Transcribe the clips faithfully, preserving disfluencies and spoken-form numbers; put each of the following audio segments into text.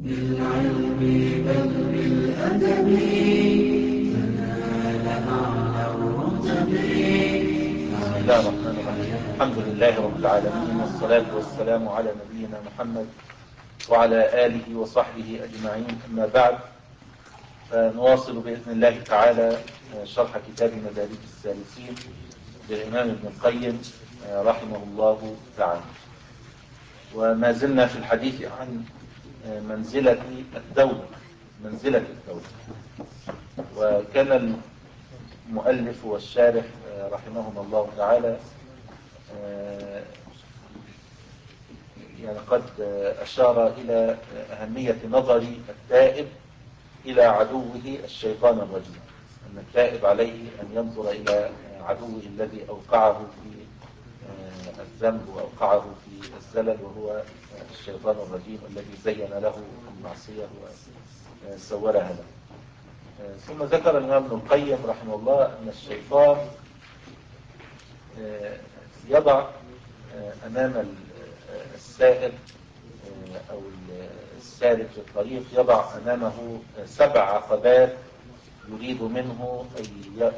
بالعلم بل بالأدب تنال أعلى الرتب. بسم الله الرحمن الرحيم. الحمد لله رب العالمين، والصلاة والسلام على نبينا محمد وعلى آله وصحبه أجمعين. أما بعد، فنواصل بإذن الله تعالى شرح كتاب مدارج السالكين للإمام ابن القيم رحمه الله تعالى، وما زلنا في الحديث عن منزلة الدولة منزلة الدولة وكان المؤلف والشارح رحمهما الله تعالى يعني قد أشار إلى أهمية نظر التائب إلى عدوه الشيطان الرجيم، أن التائب عليه أن ينظر إلى عدوه الذي أوقعه في الذنب وأوقعه في الزلل، وهو الشيطان الرجيم الذي زين له المعصية وسولها له. ثم ذكر الإمام ابن القيم رحمه الله أن الشيطان يضع أمام السائر أو السالك في الطريق، يضع أمامه سبع عقبات يريد منه أن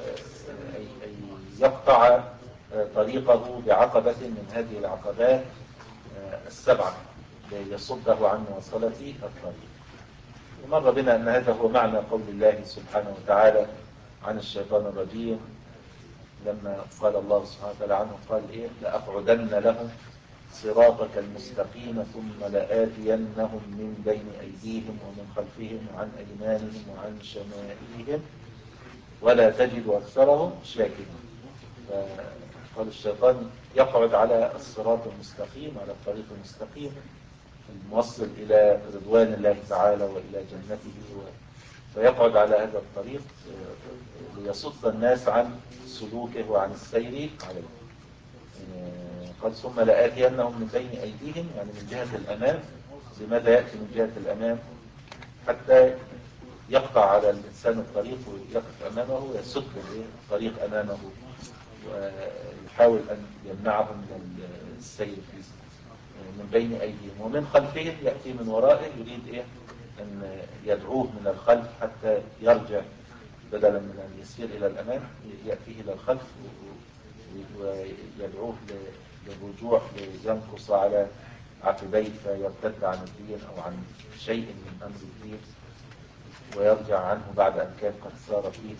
يقطع طريقه بعقبة من هذه العقبات السبعة ليصده عن مواصلة الطريق. ومر بنا أن هذا هو معنى قول الله سبحانه وتعالى عن الشيطان الرجيم، لما قال الله سبحانه وتعالى عنه قال إيه: لأقعدن لهم صراطك المستقيم ثم لآتينهم من بين أيديهم ومن خلفهم وعن أيمانهم وعن شمائلهم ولا تجد أكثرهم شاكرين. فقال الشيطان يقعد على الصراط المستقيم، على الطريق المستقيم الموصل إلى رضوان الله تعالى وإلى جنته، فيقعد على هذا الطريق ليصد الناس عن سلوكه وعن السير عليه. قال ثم لآتينهم من بين أيديهم، يعني من جهة الأمام. لماذا يأتي من جهة الأمام؟ حتى يقطع على الإنسان الطريق ويقف أمامه ويسد الطريق أمامه ويحاول أن يمنعه من السير فيه. من بين أيديهم ومن خلفهم، يأتي من ورائه يريد إيه؟ أن يدعوه من الخلف حتى يرجع، بدلا من أن يسير إلى الأمام يأتيه إلى الخلف ويدعوه للرجوع لينقص على عقبيه فيرتد عن الدين أو عن شيء من أمر الدين ويرجع عنه بعد أن كان قد سار فيه.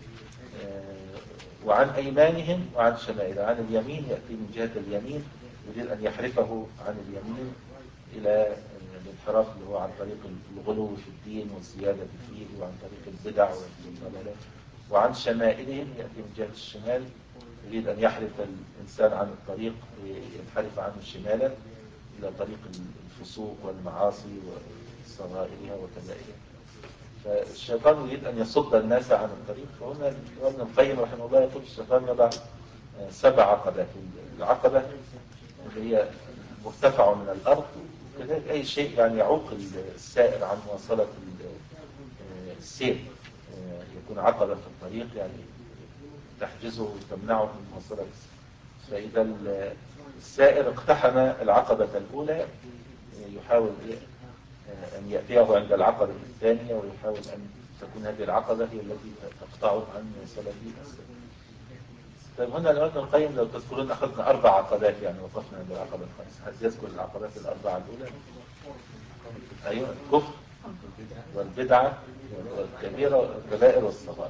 وعن أيمانهم وعن شمائلهم، عن اليمين يأتي من جهة اليمين يريد أن يحرفه عن اليمين إلى الانحراف اللي هو عن طريق الغلو في الدين والزيادة فيه وعن طريق البدع والضلالات. وعن شمائلهم يأتي من جهة الشمال يريد أن يحرف الإنسان عن الطريق، ينحرف عنه شمالا إلى طريق الفسوق والمعاصي وصغائرها وكبائرها. فالشيطان يريد أن يصد الناس عن الطريق. فهنا ابن القيم رحمه الله يقول الشيطان يضع سبع عقبات. العقبة اللي هي مرتفع من الأرض، كذلك أي شيء يعني يعوق السائر عن مواصلة السير يكون عقبة في الطريق، يعني تحجزه وتمنعه من مواصلة السير. فإذا السائر اقتحم العقبة الأولى يحاول أن يأتيه عند العقبة الثانية، ويحاول أن تكون هذه العقبة هي التي تقطعه عن مواصلة السير. طيب هنا ابن القيم لو تذكرون أخذنا أربع عقبات، يعني وقفنا عند العقبة الخامسة. هل يذكر العقبات الأربعة الأولى؟ أيوة: الكفر والبدعة والكبيرة والكبائر والصغائر.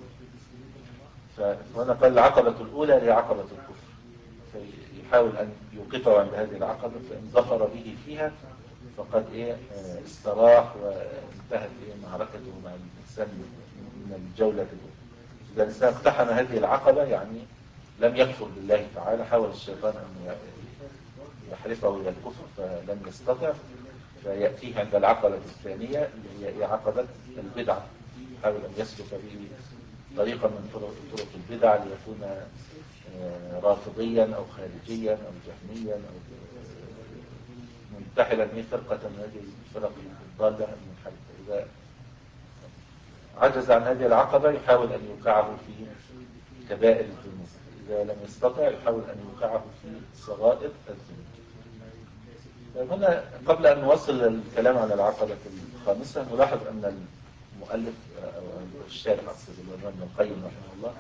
فهنا قال العقبة الأولى هي عقبة الكفر، فيحاول أن يوقفه عند هذه العقبة، فإن ظفر به فيها فقد إيه استراح وانتهت إيه معركته مع الإنسان من الجولة الأولى. إذا الإنسان اقتحم هذه العقبة يعني لم يكفر بالله تعالى، حاول الشيطان أن يحرفه إلى الكفر فلم يستطع، فيأتيه عند العقبة الثانية اللي هي عقبة البدعة، يحاول أن يسلك به طريقا من طرق البدع ليكون رافضيا أو خارجيا أو جهميا أو منتحلا من فرقة من هذه الفرق الضالة المنحرفة. إذا عجز عن هذه العقبة يحاول أن يوقعه في كبائر الذنوب، إذا لم يستطع يحاول أن يوقعه في صغائر الذنوب. هنا قبل أن نوصل الكلام عن العقبة الخامسة نلاحظ أن المؤلف أو الشارح أقصد الإمام ابن القيم رحمه الله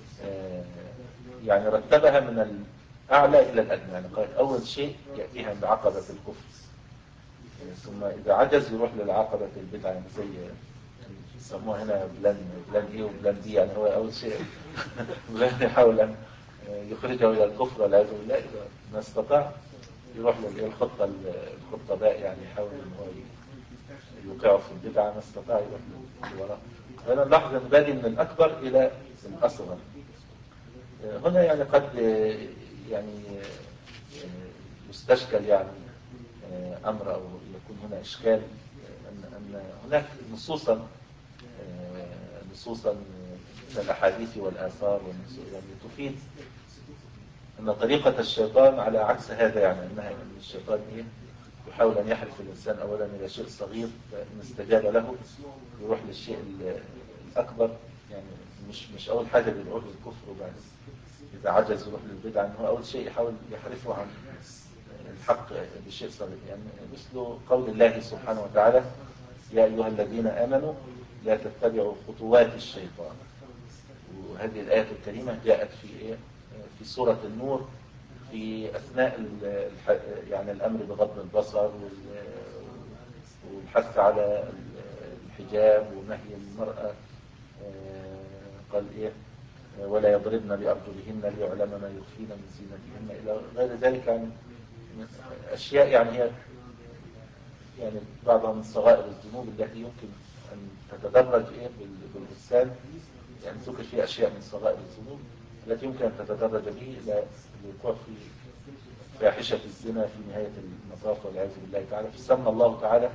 يعني رتبها من الأعلى إلى الأدنى. يعني قال أول شيء يأتيها بعقبة الكفر، ثم إذا عجز يروح للعقبة البدعة، يعني زي يسموها هنا بلان بلان إيه وبلان دي. يعني هو أول شيء بلان يحاول أن يخرجه إلى الكفر والعياذ بالله، إذا ما استطاع يروح للخطة الخطة باء، يعني يحاول أن هو يوقعه في البدعة، ما استطاع يروح للوراء. فأنا نلاحظ أن بادي من الأكبر إلى الأصغر. هنا يعني قد يعني يستشكل يعني أمر أو يكون هنا إشكال أن أن هناك نصوصا نصوصا من الأحاديث والآثار يعني تفيد أن طريقة الشيطان على عكس هذا. يعني أنها أن الشيطان إيه يحاول أن يحرف الإنسان أولا إلى شيء صغير، فإن استجاب له يروح للشيء الأكبر. يعني مش مش أول حاجة بيدعوه للكفر، وبعد إذا عجز يروح للبدعة. أنه أول شيء يحاول يحرفه عن الحق بشيء صغير. يعني مثل قول الله سبحانه وتعالى: يا أيها الذين آمنوا لا تتبعوا خطوات الشيطان. وهذه الآية الكريمة جاءت في إيه؟ في سورة النور، في أثناء يعني الأمر بغض البصر والحث على الحجاب ونهي المرأة. قال إيه: ولا يضربن بأرجلهن ليعلم ما يخفين من زينتهن إلى غير ذلك. يعني أشياء يعني هي يعني بعضها من صغائر الذنوب التي يمكن أن تتدرج إيه بالإنسان. يعني ذكر فيها أشياء من صغائر الذنوب التي يمكن أن تتدرج به إلى الوقوع في فاحشة الزنا في نهاية المطاف والعياذ بالله تعالى. فسمى الله تعالى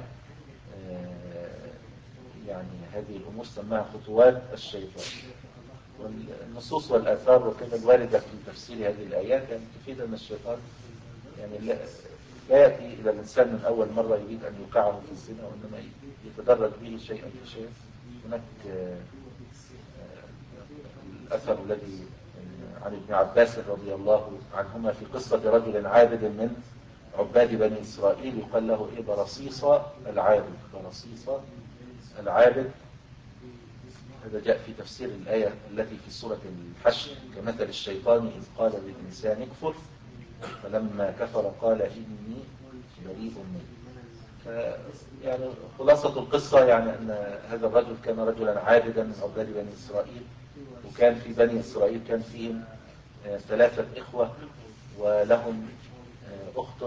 يعني هذه الأمور سماها خطوات الشيطان. والنصوص والآثار وكذا الواردة في تفسير هذه الآيات يعني تفيد أن الشيطان يعني لا, لا يأتي إلى الإنسان من أول مرة يريد أن يوقعه في الزنا، وإنما يتدرج به شيئا فشيئا. هناك الأثر الذي عن ابن عباس رضي الله عنهما في قصة رجل عابد من عباد بني إسرائيل يقال له إيه برصيصة العابد. برصيصة العابد هذا جاء في تفسير الآية التي في سورة الحشر: كمثل الشيطان إذ قال للإنسان اكفر فلما كفر قال إني بريء منه. يعني خلاصة القصة يعني أن هذا الرجل كان رجلا عابدا من عباد بني إسرائيل، وكان في بني إسرائيل كان فيهم ثلاثة إخوة ولهم أخت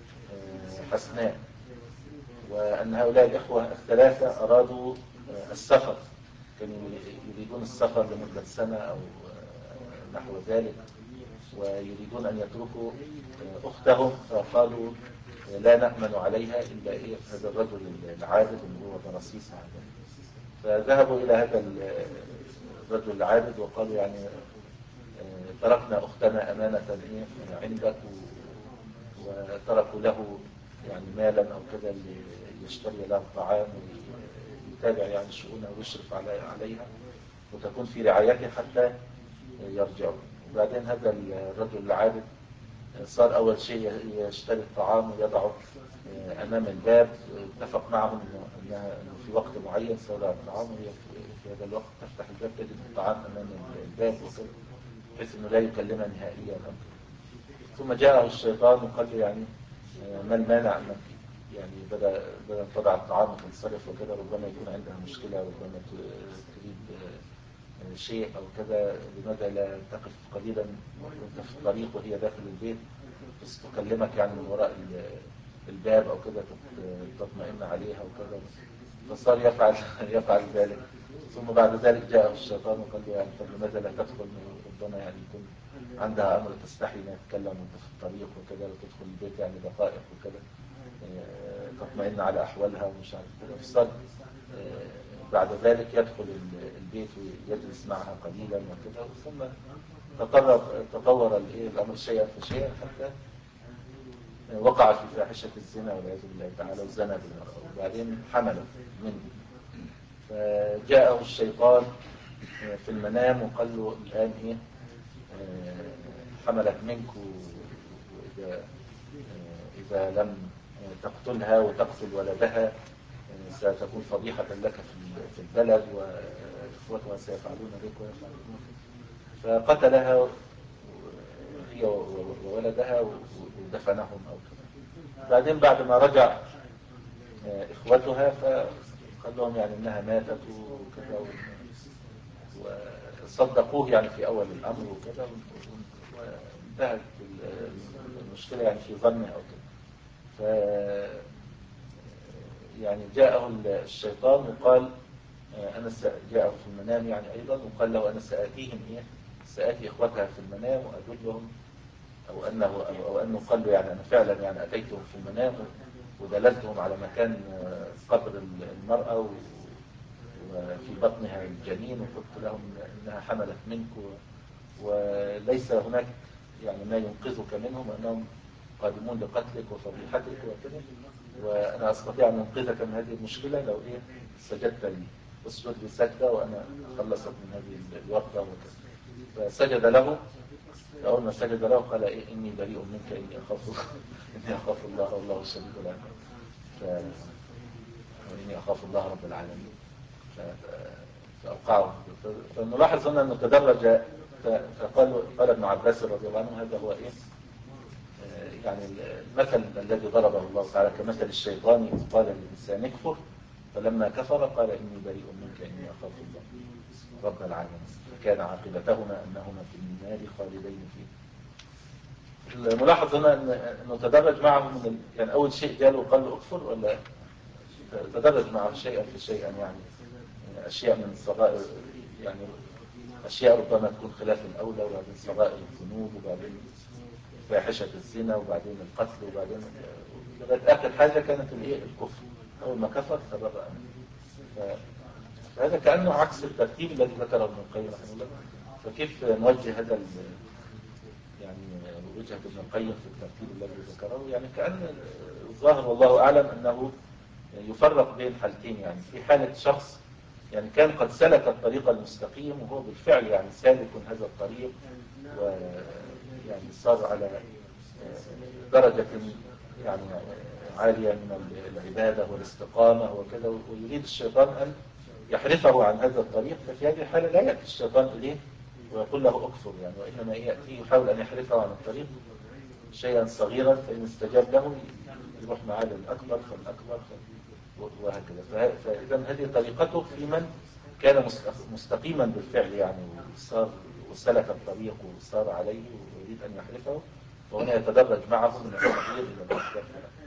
حسناء. وأن هؤلاء الإخوة الثلاثة أرادوا السفر، كانوا يريدون السفر لمدة سنة أو نحو ذلك، ويريدون أن يتركوا أختهم، فقالوا لا نأمن عليها إلا إيه هذا الرجل العابد اللي هو برصيص هذا. فذهبوا إلى هذا الرجل العابد وقالوا يعني تركنا أختنا أمانة إيه عندك، وتركوا له يعني مالا أو كذا ليشتري لها الطعام ويتابع يعني شؤونها ويشرف عليها وتكون في رعايته حتى يرجعوا. وبعدين هذا الرجل العابد صار أول شيء يشتري الطعام ويضعه أمام الباب. اتفق معهم أنه في وقت معين سيضع الطعام، وهي في هذا الوقت تفتح الباب تجد الطعام أمام الباب وكذا، بحيث أنه لا يكلمها نهائيا. ثم جاءه الشيطان وقال له يعني ما المانع أنك يعني بدأ بدأ تضع الطعام وتنصرف وكذا، ربما يكون عندها مشكلة، ربما تريد شيء أو كذا، لماذا لا تقف قليلا وانت في الطريق وهي داخل البيت بس تكلمك يعني من وراء الباب أو كذا تطمئن عليها وكذا. فصار يفعل يفعل ذلك. ثم بعد ذلك جاء الشيطان وقال له يعني لماذا لا تدخل، ربما يعني يكون عندها أمر تستحي أن تتكلم وانت في الطريق وكذا، وتدخل البيت يعني دقائق وكذا تطمئن على أحوالها ومش عارف كذا. فصار بعد ذلك يدخل البيت ويجلس معها قليلا وكذا. ثم تطور تطور الأمر شيئا فشيئا حتى وقع في فاحشة الزنا والعياذ بالله تعالى وزنى بالمرأة، وبعدين حمل منه. فجاءه الشيطان في المنام وقال له الآن إيه حملت منك، وإذا إذا لم تقتلها وتقتل ولدها ستكون فضيحة لك في البلد وإخوتها سيفعلون بك ويفعلون. فقتلها هي وولدها ودفنهم أو كذا. بعدين بعد ما رجع إخوتها فقال لهم يعني إنها ماتت وكذا، وصدقوه يعني في أول الأمر وكذا، وانتهت المشكلة يعني في ظنه أو كذا. ف يعني جاءه الشيطان وقال أنا جاءه في المنام يعني أيضا، وقال له أنا سآتيهم إيه سآتي إخوتها في المنام وأدلهم، أو أنه أو, أو أنه قال له يعني أنا فعلا يعني أتيتهم في المنام ودللتهم على مكان قبر المرأة وفي بطنها الجنين، وقلت لهم إنها حملت منك وليس هناك يعني ما ينقذك منهم، وأنهم قادمون لقتلك وفضيحتك وكذا، وأنا أستطيع أن أنقذك من هذه المشكلة لو إيه سجدت لي، اسجد لي سجدة وأنا أخلصك من هذه الورطة وكذا. فسجد له. أول ما سجد له قال إيه إني بريء منك إني أخاف إني أخاف الله والله شديد العقاب، ف... وإني أخاف الله رب العالمين. ف... فأوقعه. فنلاحظ هنا أنه تدرج. فقال قال ابن عباس رضي الله عنه هذا هو إيه يعني المثل الذي ضربه الله تعالى كمثل الشيطان إذ قال للإنسان اكفر فلما كفر قال إني بريء منك إني أخاف الله رب العالمين. فكان عاقبتهما أنهما في النار خالدين فيه. الملاحظ هنا أنه تدرج معه من يعني أول شيء جاله وقال له اكفر، ولا تدرج معه شيئا فشيئا يعني أشياء من صغائر يعني أشياء ربما تكون خلاف الأولى، وبعدين صغائر الذنوب، وبعدين فاحشة الزنا، وبعدين القتل، وبعدين لغاية آخر حاجة كانت الإيه الكفر. أول ما كفر تبرأ منه. فهذا كأنه عكس الترتيب الذي ذكره ابن القيم رحمه الله. فكيف نوجه هذا يعني وجهة ابن القيم في الترتيب الذي ذكره؟ يعني كأن الظاهر والله أعلم أنه يفرق بين حالتين. يعني في حالة شخص يعني كان قد سلك الطريق المستقيم وهو بالفعل يعني سالك هذا الطريق، ويعني صار على درجة يعني عالية من العبادة والاستقامة وكذا، ويريد الشيطان أن يحرفه عن هذا الطريق. ففي هذه الحالة لا يأتي الشيطان إليه ويقول له أكفر يعني، وإنما يأتي يحاول أن يحرفه عن الطريق شيئا صغيرا، فإن استجاب له يروح معاه للأكبر فالأكبر وهكذا. فإذا هذه طريقته في من كان مستقيما بالفعل يعني وصار وسلك الطريق وصار عليه ويريد أن يحرفه، وهنا يتدرج معه من الصغير إلى الأكبر.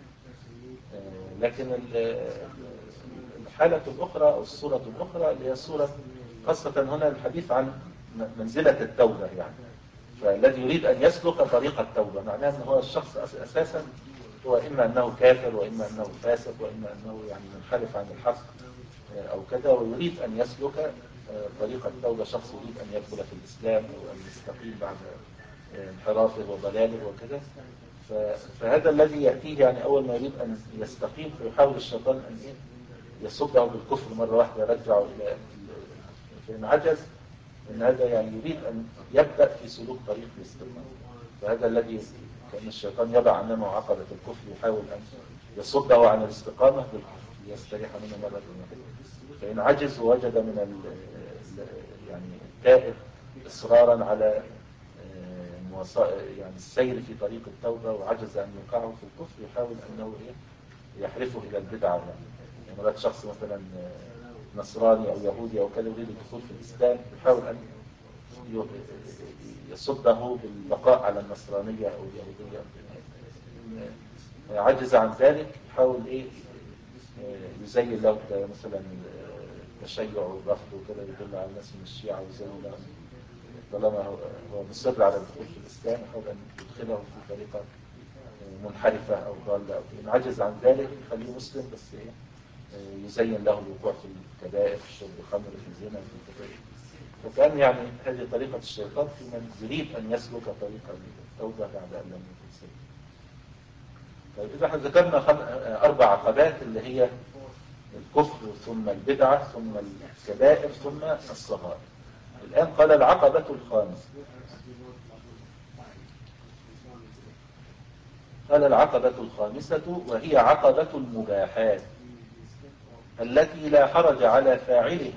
لكن الحالة الأخرى أو الصورة الأخرى اللي هي صورة خاصة هنا الحديث عن منزلة التوبة يعني. فالذي يريد أن يسلك طريق التوبة معناه أن هو الشخص أساسا هو إما أنه كافر، وإما أنه فاسق، وإما أنه يعني منحرف عن الحق أو كذا، ويريد أن يسلك طريق التوبة. شخص يريد أن يدخل في الإسلام أو أن يستقيم بعد انحرافه وضلاله وكذا. فهذا الذي يأتيه يعني أول ما يريد أن يستقيم فيحاول الشيطان أن يصده بالكفر مرة واحدة يرجعه إلى فإن عجز إن هذا يعني يريد أن يبدأ في سلوك طريق الاستقامة. فهذا الذي كان الشيطان يضع أمامه عقبة الكفر يحاول أن يصده عن الاستقامة بالكفر ليستريح منه مرة واحدة. فإن عجز ووجد من ال يعني التائب إصرارا على يعني السير في طريق التوبة وعجز أن يوقعه في الكفر يحاول أنه يحرفه إلى البدعة. يعني مرات شخص مثلا نصراني أو يهودي أو كذا يريد الدخول في الإسلام يحاول أن يصده بالبقاء على النصرانية أو اليهودية. عجز عن ذلك يحاول إيه يزين له مثلا التشيع والرفض وكذا، يدل على الناس من الشيعة ويزين له طالما هو مصر على الدخول في الإسلام يحاول أن يدخله في طريقة منحرفة أو ضالة. إن عجز عن ذلك يخليه مسلم بس إيه يزين له الوقوع في الكبائر في شرب الخمر في الزنا في الكبائر. فكان يعني هذه طريقة الشيطان في من يريد أن يسلك طريق التوبة بعد أن لم يكن سلك. طيب إذا احنا ذكرنا أربع عقبات اللي هي الكفر ثم البدعة ثم الكبائر ثم الصغائر. الآن قال العقبة الخامسة. قال العقبة الخامسة وهي عقبة المباحات التي لا حرج على فاعله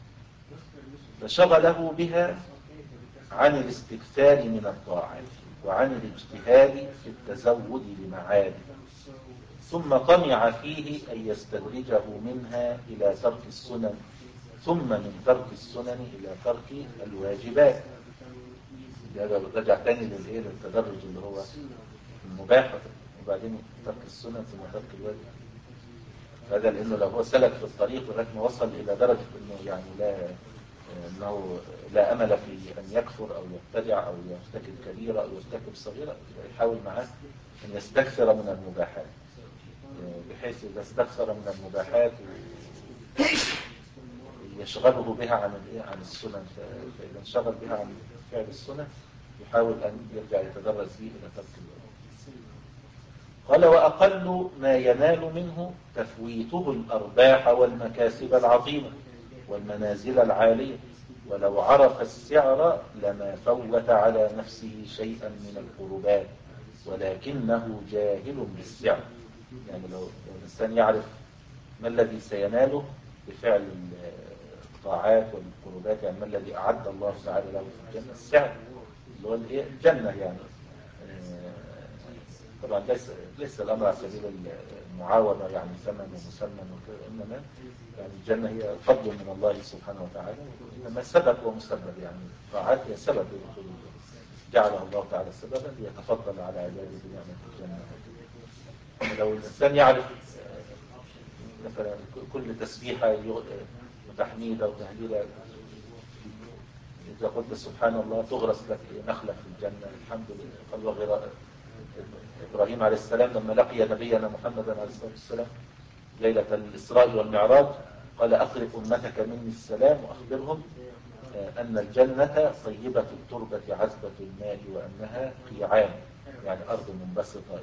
فشغله بها عن الاستكثار من الطاعات وعن الاجتهاد في التزود لمعاده ثم طمع فيه أن يستدرجه منها إلى ترك السنن ثم من ترك السنن إلى ترك الواجبات. رجع تاني للإيه للتدرج اللي هو المباح وبعدين ترك السنن ثم ترك الواجب. هذا لأنه لو هو سلك في الطريق لغاية ما وصل إلى درجة أنه يعني لا أنه لا أمل في أن يكفر أو يبتدع أو يرتكب كبيرة أو يرتكب صغيرة يحاول معاه أن يستكثر من المباحات بحيث إذا استكثر من المباحات يشغله بها عن عن السنن فإذا انشغل بها عن فعل السنن يحاول أن يرجع يتدرج فيه إلى ترك الواجب. قال وأقل ما ينال منه تفويته الأرباح والمكاسب العظيمة والمنازل العالية ولو عرف السعر لما فوت على نفسه شيئا من القربات ولكنه جاهل بالسعر. يعني لو الإنسان يعرف ما الذي سيناله بفعل الطاعات والقربات يعني ما الذي أعد الله تعالى له في الجنة السعر اللي هو الجنة يعني طبعا ليس ليس الأمر على سبيل المعاوضة يعني ثمن ومسمن وكذا إنما يعني الجنة هي فضل من الله سبحانه وتعالى إنما سبب ومسبب يعني الطاعات هي سبب لدخول الجنة جعلها الله تعالى سببا ليتفضل على عباده بنعمة الجنة. لو الإنسان يعرف مثلا كل تسبيحة وتحميدة وتهليلة إذا قلت سبحان الله تغرس لك نخلة في الجنة الحمد لله. قال وغير إبراهيم عليه السلام لما لقي نبينا محمدا عليه الصلاة والسلام ليلة الإسراء والمعراج قال أقرب أمتك مني السلام وأخبرهم أن الجنة طيبة التربة عذبة الماء وأنها قيعان يعني أرض منبسطة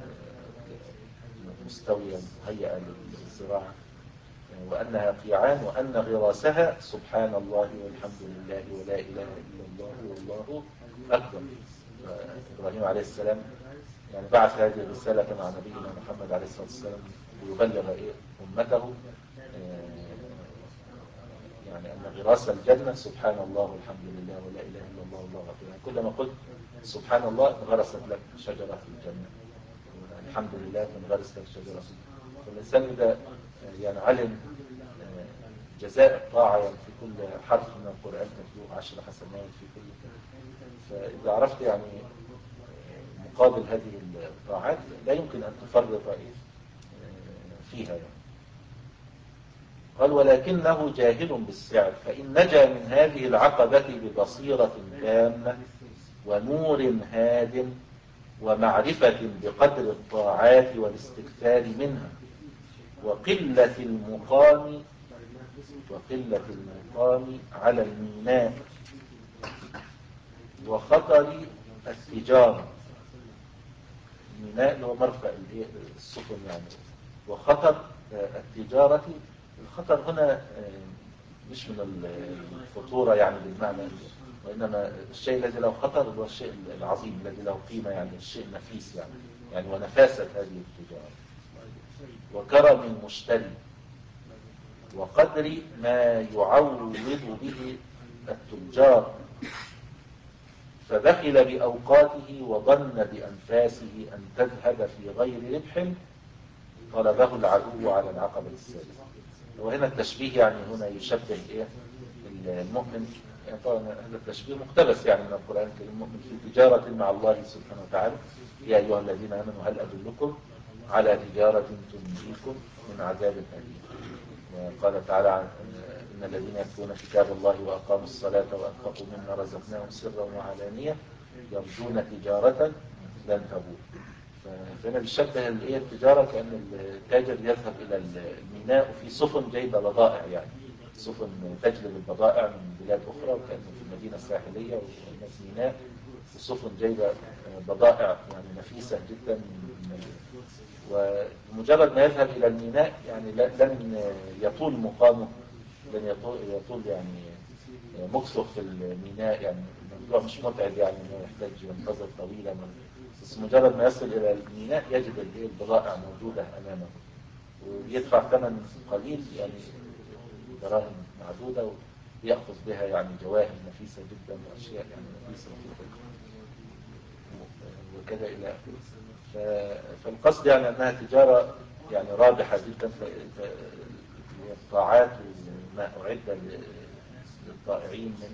مستوية مهيئة للزراعة وأنها قيعان وأن غراسها سبحان الله والحمد لله ولا إله إلا الله والله أكبر. إبراهيم عليه السلام يعني بعث هذه الرسالة مع نبينا محمد عليه الصلاة والسلام ليبلغ إيه أمته يعني أن غراس الجنة سبحان الله والحمد لله ولا إله إلا الله والله أكبر. يعني كلما قلت سبحان الله غرست لك شجرة في الجنة الحمد لله تنغرس لك شجرة في الجنة. فالإنسان إذا يعني علم جزاء الطاعة يعني في كل حرف من القرآن تتلوه عشر حسنات في كل فإذا عرفت يعني مقابل هذه الطاعات لا يمكن أن تفرط فيها يعني. قال ولكنه جاهل بالسعر فإن نجا من هذه العقبة ببصيرة تامة ونور هاد ومعرفة بقدر الطاعات والاستكثار منها وقلة المقام وقلة المقام على الميناء وخطر التجارة. الميناء اللي هو مرفأ السفن يعني وخطر التجارة. الخطر هنا مش من الخطورة يعني بالمعنى وإنما الشيء الذي له خطر هو الشيء العظيم الذي له قيمة يعني الشيء نفيس يعني يعني ونفاسة هذه التجارة وكرم المشتري وقدر ما يعوض به التجار فبخل بأوقاته وظن بأنفاسه أن تذهب في غير ربح طلبه العدو على العقبة السادسة. وهنا التشبيه يعني هنا يشبه إيه المؤمن يعني طبعا هذا التشبيه مقتبس يعني من القرآن الكريم المؤمن في تجارة مع الله سبحانه وتعالى يا أيها الذين آمنوا هل أدلكم على تجارة تنجيكم من عذاب أليم. وقال تعالى إن الذين يتلون كتاب الله وأقاموا الصلاة وأنفقوا مما رزقناهم سرا وعلانية يرجون تجارة لن تبور. فهنا بيشبه التجارة كأن التاجر يذهب إلى الميناء وفي سفن جايبة بضائع يعني سفن تجلب البضائع من بلاد أخرى وكأنه في مدينة ساحلية وهناك ميناء وسفن جايبة بضائع يعني نفيسة جدا ومجرد ما يذهب إلى الميناء يعني لن يطول مقامه لن يطول, يطول يعني مكثه في الميناء يعني الموضوع مش متعب يعني انه يحتاج ينتظر طويلا بس مجرد ما يصل إلى الميناء يجد البضائع موجودة أمامه، ويدفع ثمن قليل يعني دراهم معدودة، ويأخذ بها يعني جواهر نفيسة جدا وأشياء يعني نفيسة وكذا إلى آخره. فالقصد يعني أنها تجارة يعني رابحة جدا. الطاعات وما أعد للطائعين من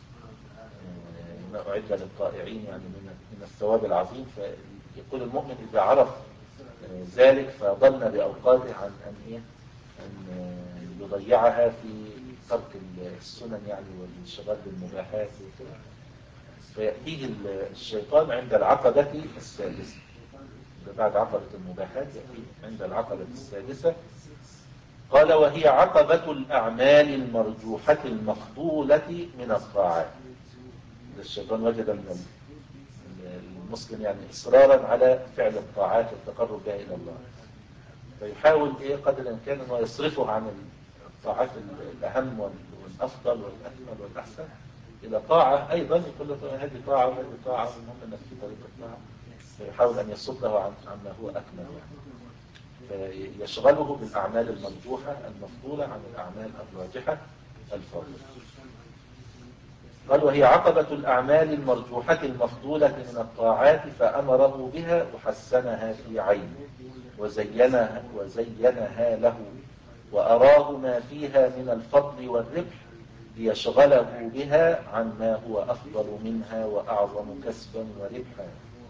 ما أعد للطائعين يعني من من الثواب العظيم. فيقول المؤمن إذا عرف ذلك فضل بأوقاته عن أن إيه أن يضيعها في ترك السنن يعني والانشغال بالمباحات وكذا. فيأتيه الشيطان عند العقبة السادسة، بعد عقبة المباحات يأتيه عند العقبة السادسة. قال وهي عقبة الأعمال المرجوحة المفضولة من الطاعات. الشيطان وجد من المسلم يعني إصرارا على فعل الطاعات والتقرب بها إلى الله، فيحاول إيه قدر الإمكان أنه يصرفه عن الطاعات الأهم والأفضل والأكمل والأحسن إلى طاعة أيضا يقول له هذه طاعة وهذه طاعة، المهم أنك في طريق الطاعة، فيحاول أن يصده عن عما هو أكمل يعني. فيشغله بالأعمال المرجوحة المفضولة عن الأعمال الراجحة الفاضلة. قال وهي عقبة الأعمال المرجوحة المفضولة من الطاعات، فأمره بها وحسنها في عينه وزينها, وزينها له وأراه ما فيها من الفضل والربح ليشغله بها عن ما هو أفضل منها وأعظم كسبا وربحا،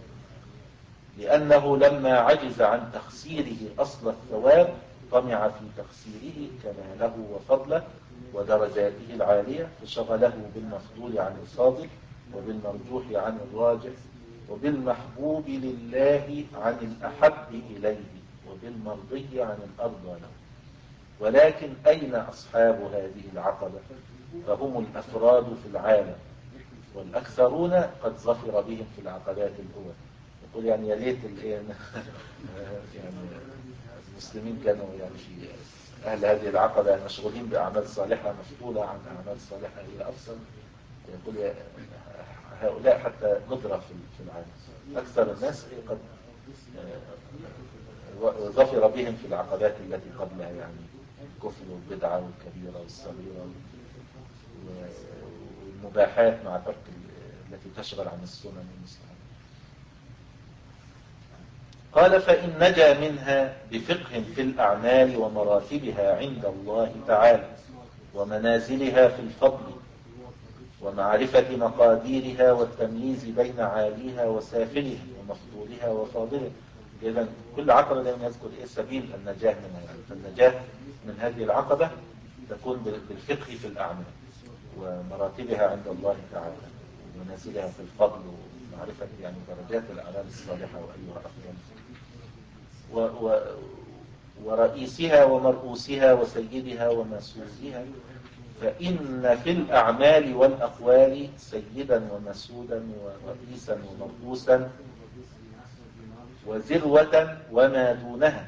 لأنه لما عجز عن تخسيره أصل الثواب طمع في تخسيره كماله وفضله ودرجاته العالية، فشغله بالمفضول عن الفاضل وبالمرجوح عن الراجح وبالمحبوب لله عن الأحب إليه وبالمرضي عن الأرضى له. ولكن أين أصحاب هذه العقبة؟ فهم الأفراد في العالم، والأكثرون قد ظفر بهم في العقبات الأولى. يقول يعني يا ليت يعني المسلمين كانوا يعني في أهل هذه العقبة مشغولين بأعمال صالحة مفضولة عن أعمال صالحة هي أفضل. يقول هؤلاء حتى ندرة في العالم. أكثر الناس قد ظفر بهم في العقبات التي قبلها، يعني الكفر والبدعة والكبيرة والصغيرة والمباحات مع ترك التي تشغل عن السنن والمستحبات. قال فإن نجا منها بفقه في الأعمال ومراتبها عند الله تعالى ومنازلها في الفضل ومعرفة مقاديرها والتمييز بين عاليها وسافلها ومفضولها وفاضلها. إذن كل عقبة لم يذكر إيه سبيل النجاة منها، يعني فالنجاة من هذه العقبة تكون بالفقه في الأعمال ومراتبها عند الله تعالى ومنازلها في الفضل ومعرفة يعني درجات الأعمال الصالحة وأيها أفضل و و ورئيسها ومرؤوسها وسيدها ومسؤولها. فإن في الأعمال والأقوال سيدا ومسودا ورئيسا ومرؤوسا وذروة وما دونها.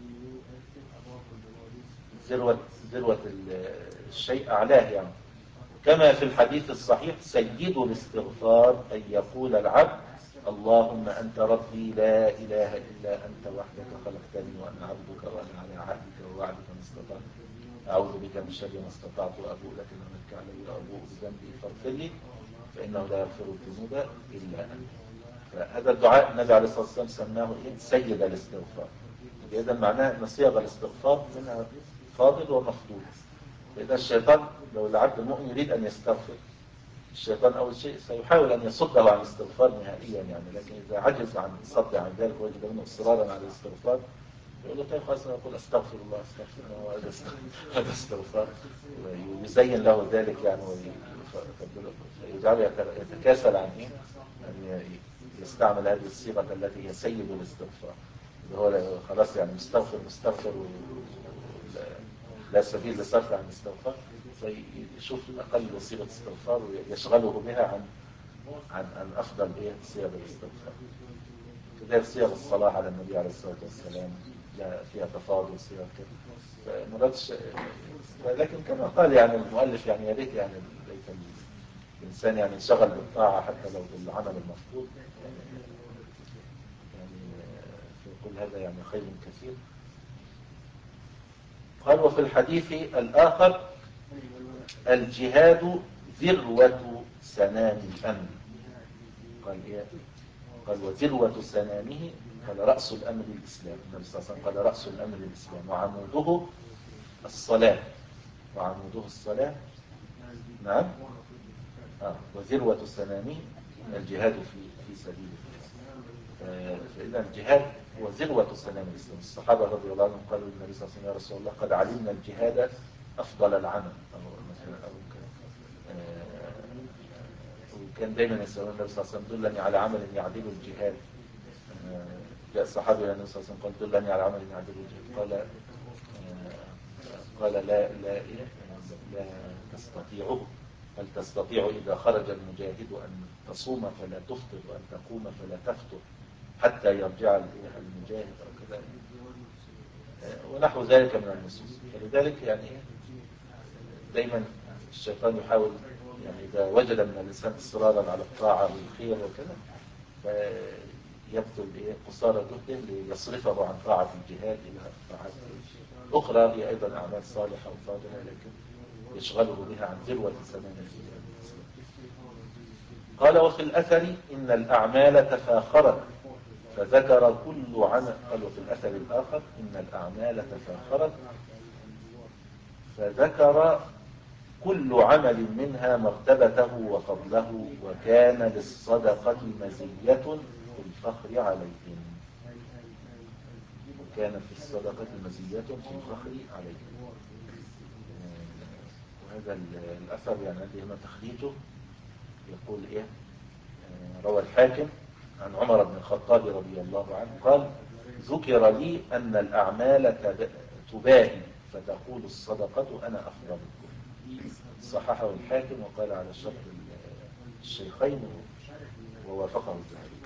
ذروة, ذروة الشيء أعلاه يعني. كما في الحديث الصحيح سيد الاستغفار أن يقول العبد اللهم أنت ربي لا إله إلا أنت وحدك خلقتني وأنا عبدك وأنا على عهدك ووعدك ما استطعت أعوذ بك من شر ما استطعت وأبوء لك نعمتك علي وأبوء بذنبي فاغفر لي فإنه لا يغفر الذنوب إلا أنت. فهذا الدعاء النبي عليه الصلاة والسلام سماه إيه؟ سيد الاستغفار. إذا معناه أن صيغ الاستغفار منها فاضل ومفضول. فإذا الشيطان لو العبد المؤمن يريد أن يستغفر، الشيطان أول شيء سيحاول أن يصده عن الاستغفار نهائيا يعني، لكن إذا عجز عن الصد عن ذلك وجد منه إصرارا على الاستغفار يقول له طيب خلاص أقول أستغفر الله أستغفر الله هذا استغفار، ويزين له ذلك يعني ويجعله يتكاسل عن إيه؟ أن يستعمل هذه الصيغة التي هي سيد الاستغفار، هو خلاص يعني مستغفر مستغفر لا سبيل لصرف عن الاستغفار، فيشوف أقل صيغة استغفار ويشغله بها عن عن عن أفضل إيه صيغ الاستغفار. كذلك صيغ الصلاة على النبي عليه الصلاة والسلام لا فيها تفاضل صيغ كده مرادش. لكن كما قال يعني المؤلف يعني يا ريت يعني ليت الإنسان يعني انشغل بالطاعة حتى لو بالعمل المفروض يعني يقول هذا يعني خير كثير. قال وفي الحديث الآخر الجهاد ذروة سنام الأمر. قال إيه؟ قال وذروة سنامه قال رأس الأمر الإسلام. النبي صلى الله عليه وسلم قال رأس الأمر الإسلام وعموده الصلاة. وعموده الصلاة. نعم. آه. وذروة سنامه الجهاد في في سبيل الله. آه. فإذا الجهاد هو ذروة سنام الإسلام. الصحابة رضي الله عنهم قالوا للنبي صلى الله عليه وسلم يا رسول الله قد علمنا الجهاد أفضل العمل. أو مثلا أو آه. وكان دائما يسألون النبي صلى الله عليه وسلم دلني على عمل يعدل الجهاد. آه. جاء الصحابي إلى النبي صلى الله عليه وسلم قال دلني على عمل يعدل الجهاد. قال آه. قال لا لا إيه لا تستطيعه. هل تستطيع إذا خرج المجاهد أن تصوم فلا تفطر وأن تقوم فلا تفطر حتى يرجع المجاهد أو كذا ونحو ذلك من النصوص. فلذلك يعني دايما الشيطان يحاول يعني إذا وجد من الإنسان إصرارا على الطاعة والخير وكذا فيبذل قصارى جهده ليصرفه عن طاعة الجهاد إلى طاعات أخرى هي أيضا أعمال صالحة وفاضلة لكن يشغله بها عن ذروة سنام الإسلام. قال وفي الأثر إن الأعمال تفاخرت فذكر كل عمل. قال وفي الأثر الآخر إن الأعمال تفاخرت فذكر كل عمل منها مرتبته وفضله وكان للصدقة مزية في الفخر عليهم. وكان في الصدقة مزية في الفخر عليهم. وهذا الأثر يعني عندي هنا تخريجه يقول إيه روى الحاكم عن عمر بن الخطاب رضي الله عنه قال ذكر لي أن الأعمال تباهي فتقول الصدقة أنا أفضلكم. صححه الحاكم وقال على شرط الشيخين ووافقه الذهبي.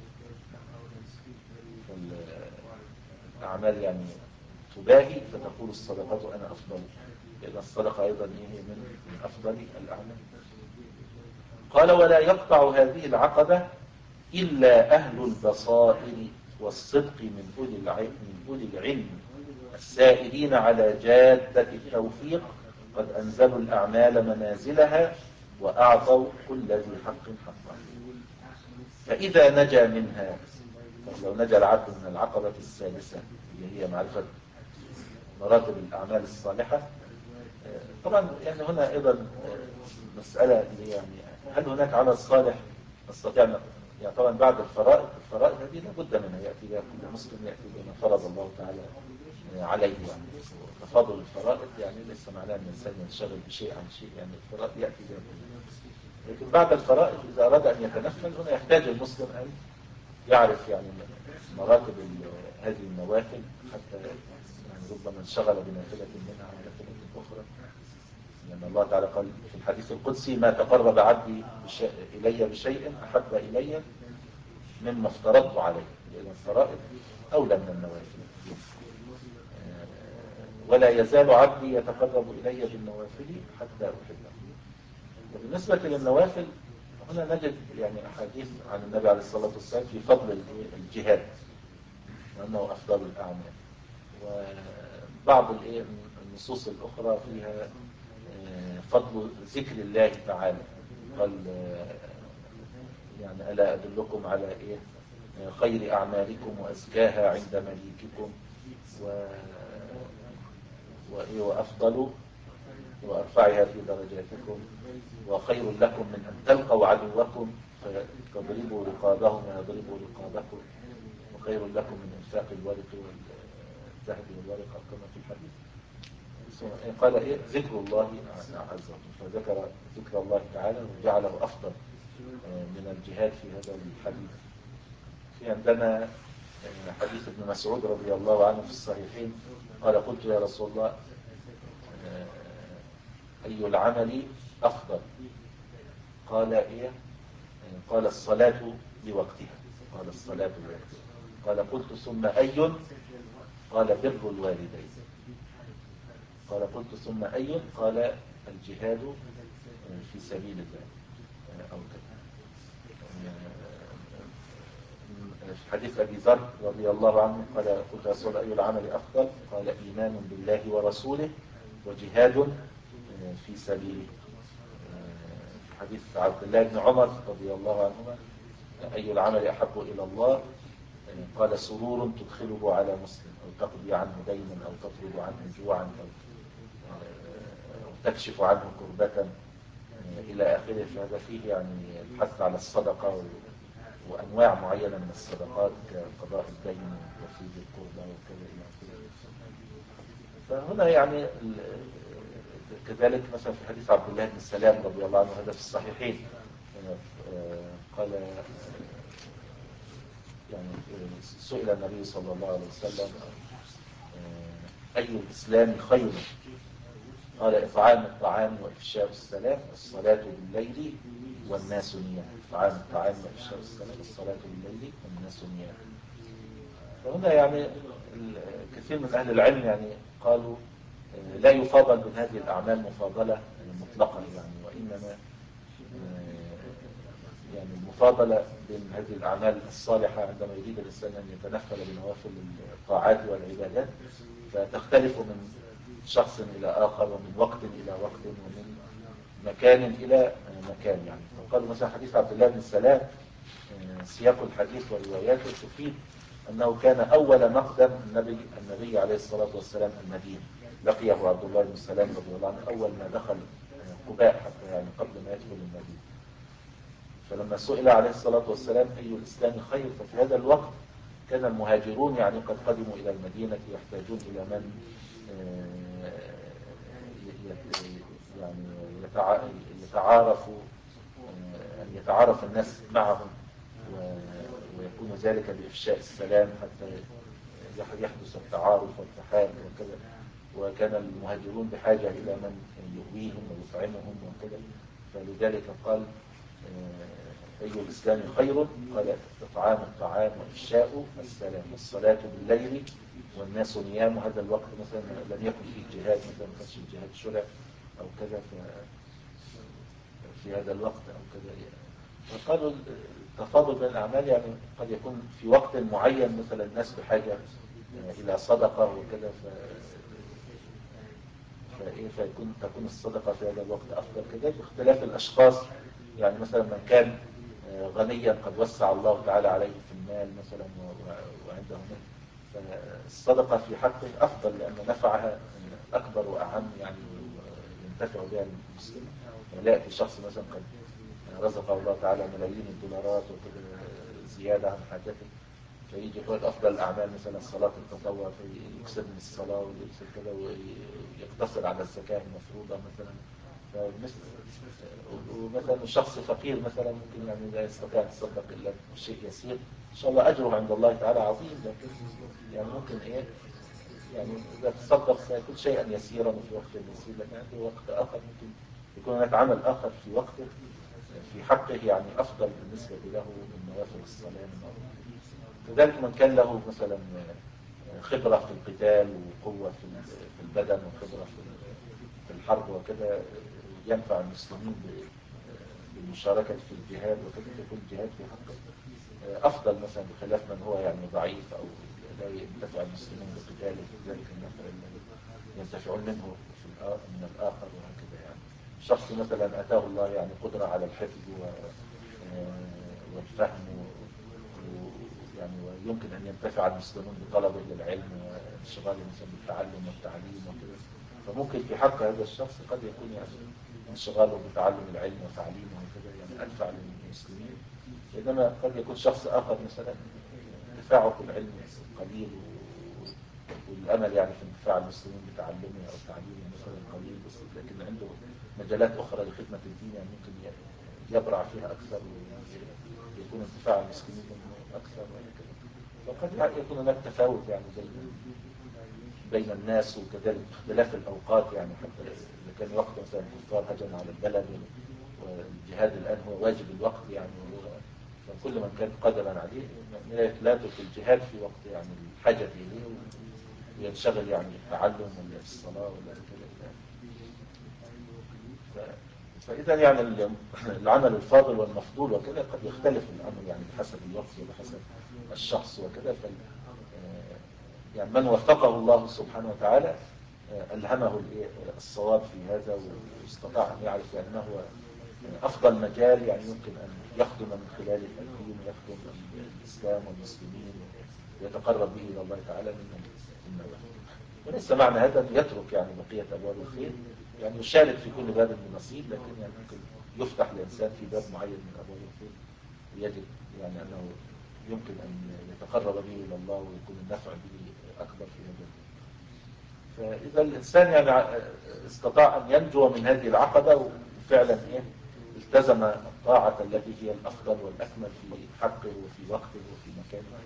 الأعمال يعني تباهي فتقول الصدقة أنا أفضل لأن الصدقة أيضا هي من أفضل الأعمال. قال ولا يقطع هذه العقبة إلا أهل البصائر والصدق من أولي العلم, من أولي العلم السائرين على جادة التوفيق قد أنزلوا الأعمال منازلها وأعطوا كل ذي حق حقه. فإذا نجا منها لو نجا العبد من العقبة السادسة اللي هي معرفة مراتب الأعمال الصالحة. طبعا يعني هنا أيضا مسألة اللي يعني هل هناك عمل صالح نستطيع يعني طبعا بعد الفرائض الفرائض هذه لابد منها يأتي بها كل مسلم يأتي بما فرض الله تعالى عليه يعني تفاضل الفرائض يعني ليس معناه أن الإنسان ينشغل بشيء عن شيء يعني الفرائض يأتي بها كلها. لكن بعد الفرائض إذا أراد أن يتنفل هنا يحتاج المسلم أن يعرف يعني مراتب هذه النوافل حتى يعني ربما انشغل بنافلة منها عن نافلة أخرى. لأن يعني الله تعالى قال في الحديث القدسي ما تقرب عبدي بشيء إلي بشيء أحب إلي مما افترضت عليه. لأن الفرائض أولى من النوافل. ولا يزال عبدي يتقرب إلي بالنوافل حتى أحبه. وبالنسبة للنوافل هنا نجد يعني أحاديث عن النبي عليه الصلاة والسلام في فضل الجهاد وأنه أفضل الأعمال. وبعض النصوص الأخرى فيها فضل ذكر الله تعالى. قال يعني ألا أدلكم على إيه خير أعمالكم وأزكاها عند مليككم و وإيه وأفضل وأرفعها في درجاتكم وخير لكم من أن تلقوا عدوكم فتضربوا رقابهم ويضربوا رقابكم وخير لكم من إنفاق الورق والذهب والورق كما في الحديث. قال إيه ذكر الله عز وجل فذكر ذكر الله تعالى وجعله أفضل من الجهاد في هذا الحديث. في عندنا حديث ابن مسعود رضي الله عنه في الصحيحين قال قلت يا رسول الله أي العمل أفضل؟ قال إيه قال الصلاة لوقتها. قال الصلاة لوقتها. قال قلت ثم أي؟ قال بر الوالدين. قال قلت ثم أي؟ قال الجهاد في سبيل الله أو كذا. في حديث أبي ذر رضي الله عنه قال قلت يا رسول الله أي العمل أفضل؟ قال إيمان بالله ورسوله وجهاد في سبيله. في حديث عبد الله بن عمر رضي الله عنهما أي العمل أحب إلى الله؟ قال سرور تدخله على مسلم أو تقضي عنه دينا أو تطرد عنه جوعا أو تكشف عنه كربة إلى آخره. فهذا فيه يعني الحث على الصدقة وأنواع معينة من الصدقات كقضاء الدين وتفريج الكربة وكذا إلى آخره. فهنا يعني كذلك مثلا في حديث عبد الله بن سلام رضي الله عنه هذا في الصحيحين قال يعني سئل النبي صلى الله عليه وسلم أي الإسلام خير؟ قال إطعام الطعام وإفشاء السلام والصلاة بالليل والناس نيام. إطعام الطعام وإفشاء السلام والصلاة بالليل والناس نيام. فهنا يعني كثير من أهل العلم يعني قالوا لا يفاضل من هذه الأعمال مفاضلة مطلقة يعني، وإنما يعني المفاضلة بين هذه الأعمال الصالحة عندما يريد الإنسان أن يتنفل بنوافل الطاعات والعبادات فتختلف من شخص إلى آخر ومن وقت إلى وقت ومن مكان إلى مكان يعني. فقالوا مثلا حديث عبد الله بن سلام سياق الحديث ورواياته تفيد أنه كان أول مقدم النبي النبي عليه الصلاة والسلام المدينة، لقيه عبد الله بن سلام رضي الله عنه أول ما دخل قباء حتى يعني قبل ما يدخل المدينة. فلما سئل عليه الصلاة والسلام أي الإسلام خير ففي هذا الوقت كان المهاجرون يعني قد قدموا إلى المدينة يحتاجون إلى من يعني يتعارفوا أن يتعارف الناس معهم ويكون ذلك بإفشاء السلام حتى يحدث التعارف والتحاب وكذا. وكان المهاجرون بحاجة إلى من يؤويهم ويطعمهم وكذا. فلذلك قال أي الإسلام خير؟ قال إطعام الطعام وإفشاء السلام والصلاة بالليل والناس نيام. هذا الوقت مثلا لم يكن فيه جهاد، مثلا ما كانش الجهاد شرع أو كذا في هذا الوقت أو كذا. وقالوا التفاضل بين الأعمال يعني قد يكون في وقت معين مثلا الناس بحاجة إلى صدقة وكذا ف... فإيه فيكون تكون الصدقة في هذا الوقت أفضل كذلك باختلاف الأشخاص. يعني مثلا من كان غنيا قد وسع الله تعالى عليه في المال مثلا وعنده مال فالصدقة في حقه أفضل لأن نفعها أكبر وأهم يعني ينتفع بها المسلم. لا يأتي شخص مثلا قد رزقه الله تعالى ملايين الدولارات وكذا زيادة عن حاجته فيجي يقول أفضل الأعمال مثلا صلاة التطوع فيكسب من الصلاة ويكسب كذا ويقتصر على الزكاة المفروضة مثلا. فمثل ومثلا الشخص فقير مثلا ممكن يعني لا يستطيع أن يتصدق إلا بشيء يسير إن شاء الله أجره عند الله تعالى عظيم، لكن يعني ممكن إيه يعني إذا تصدق سيكون شيئا يسيرا في وقت يسير، لكن في وقت آخر ممكن يكون هناك عمل آخر في وقته في حقه يعني أفضل بالنسبة له من نوافل الصلاة. كذلك من كان له مثلا خبرة في القتال وقوة في البدن وخبرة في الحرب وكذا ينفع المسلمين بالمشاركة في الجهاد وكذا يكون الجهاد في حقه أفضل مثلا بخلاف من هو يعني ضعيف أو لا ينتفع المسلمين بقتاله ذلك النفع الذي ينتفعون منه من الآخر وهكذا. يعني شخص مثلا أتاه الله يعني قدرة على الحفظ والفهم يعني ويمكن أن ينتفع المسلمون بطلبه للعلم وانشغاله مثلا بالتعلم والتعليم وكذا. فممكن في حق هذا الشخص قد يكون يعني انشغاله بتعلم العلم وتعليمه وكذا يعني أنفع للمسلمين. بينما قد يكون شخص آخر مثلا انتفاعه بالعلم قليل والأمل يعني في انتفاع المسلمين بتعلمه أو تعليمه مثلا قليل بس لكن عنده مجالات أخرى لخدمة الدين يعني ممكن يبرع فيها أكثر ويكون انتفاع المسلمين منه أكثر وهكذا. فقد يكون هناك تفاوت يعني بين بين الناس وكذلك اختلاف الأوقات يعني حتى إذا كان وقت مثلا الكفار هجم على البلد والجهاد الآن هو واجب الوقت يعني فكل من كان قادرا عليه لا يترك الجهاد في وقت يعني الحاجة إليه وينشغل يعني بالتعلم ولا بالصلاة ولا كذا. فإذا يعني العمل الفاضل والمفضول وكذا قد يختلف الأمر يعني بحسب الوقت وبحسب الشخص وكذا. فال يعني من وفقه الله سبحانه وتعالى ألهمه الصواب في هذا واستطاع أن يعرف أنه أفضل مجال يعني يمكن أن يخدم من خلاله الدين ويخدم الإسلام والمسلمين ويتقرب به إلى الله تعالى من النوافل. وليس معنى هذا أن يترك يعني بقية أبواب الخير، يعني يشارك في كل باب من نصيب، لكن يعني ممكن يفتح لإنسان في باب معين من أبواب الخير ويجد يعني أنه يمكن أن يتقرب به إلى الله ويكون النفع به أكبر في هذا. فإذا الإنسان يعني استطاع أن ينجو من هذه العقبة وفعلا إيه التزم الطاعة التي هي الأفضل والأكمل في حقه وفي وقته وفي مكانه،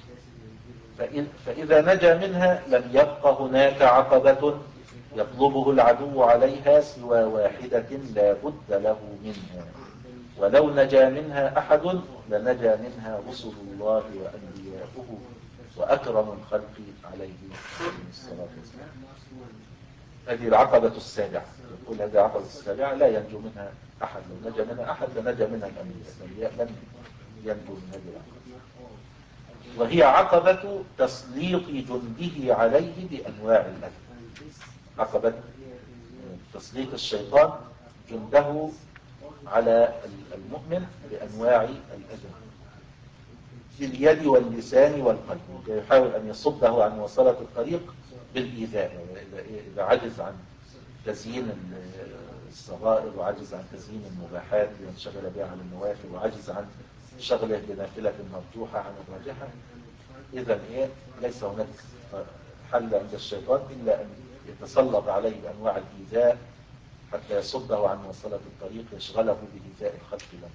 فإذا نجا منها لم يبق هناك عقبة يطلبه العدو عليها سوى واحدة لا بد له منها، ولو نجا منها أحد لنجا منها رسل الله وأنبياؤه وأكرم الخلق عليه الصلاة والسلام. هذه العقبة السابعة، يقول هذه العقبة السابعة لا ينجو منها أحد، لو نجا منها أحد لنجا منها الأنبياء، الأنبياء لن ينجو من هذه العقبة، وهي عقبة تسليط جنده عليه بأنواع الأذى. عقبة تسليط الشيطان جنده على المؤمن بأنواع الأذى في اليد واللسان والقلب، يحاول أن يصده عن وصلة الطريق بالإيذاء. إذا عجز عن تزيين الصغائر وعجز عن تزيين المباحات لينشغل بها عن النوافل وعجز عن شغله بنافلة مرجوحة عن الراجحة، إذا إيه ليس هناك حل عند الشيطان إلا أن يتسلط عليه بأنواع الإيذاء حتى يصده عن وصلة الطريق يشغله بإيذاء الخلق له.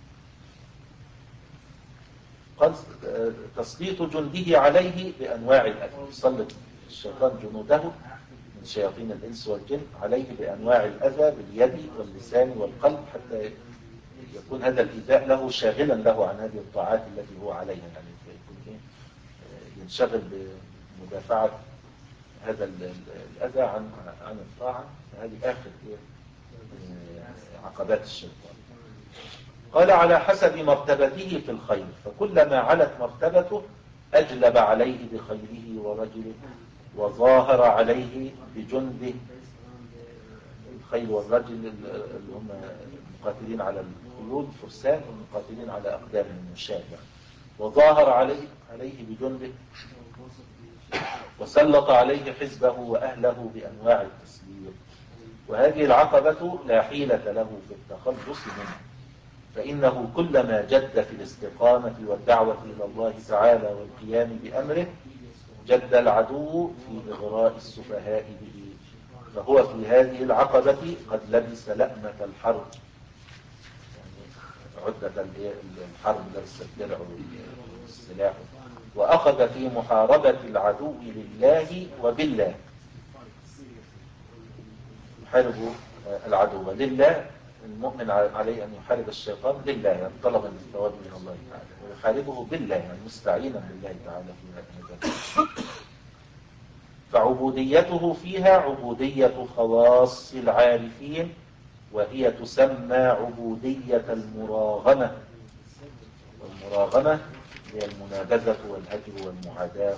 قد تسليط جنده عليه بأنواع الأذى، يسلط الشيطان جنوده من شياطين الإنس والجن عليه بأنواع الأذى باليد واللسان والقلب حتى يكون هذا الإيذاء له شاغلا له عن هذه الطاعات التي هو عليها، يعني يكون إيه ينشغل بمدافعة هذا الأذى عن عن الطاعة. هذه آخر إيه عقبات الشيطان. قال على حسب مرتبته في الخير، فكلما علت مرتبته أجلب عليه بخيله ورجله وظاهر عليه بجنده. الخيل والرجل اللي هم المقاتلين على الخيول فرسان والمقاتلين على أقدامهم الشاة، وظاهر عليه عليه بجنده وسلط عليه حزبه وأهله بأنواع التسليط. وهذه العقبة لا حيلة له في التخلص منه، فإنه كلما جد في الاستقامة والدعوة إلى الله تعالى والقيام بأمره جد العدو في إغراء السفهاء به، فهو في هذه العقبة قد لبس لأمة الحرب، يعني عدة الحرب لبس الدرع والسلاح، وأخذ في محاربة العدو لله وبالله. يحارب العدو لله، المؤمن عليه أن يحارب الشيطان لله يعني طلبا للثواب من الله تعالى، ويحاربه بالله يعني مستعينا بالله تعالى في هذا. فعبوديته فيها عبودية خواص العارفين، وهي تسمى عبودية المراغمة، والمراغمة هي المنابذة والهجر والمعاداة،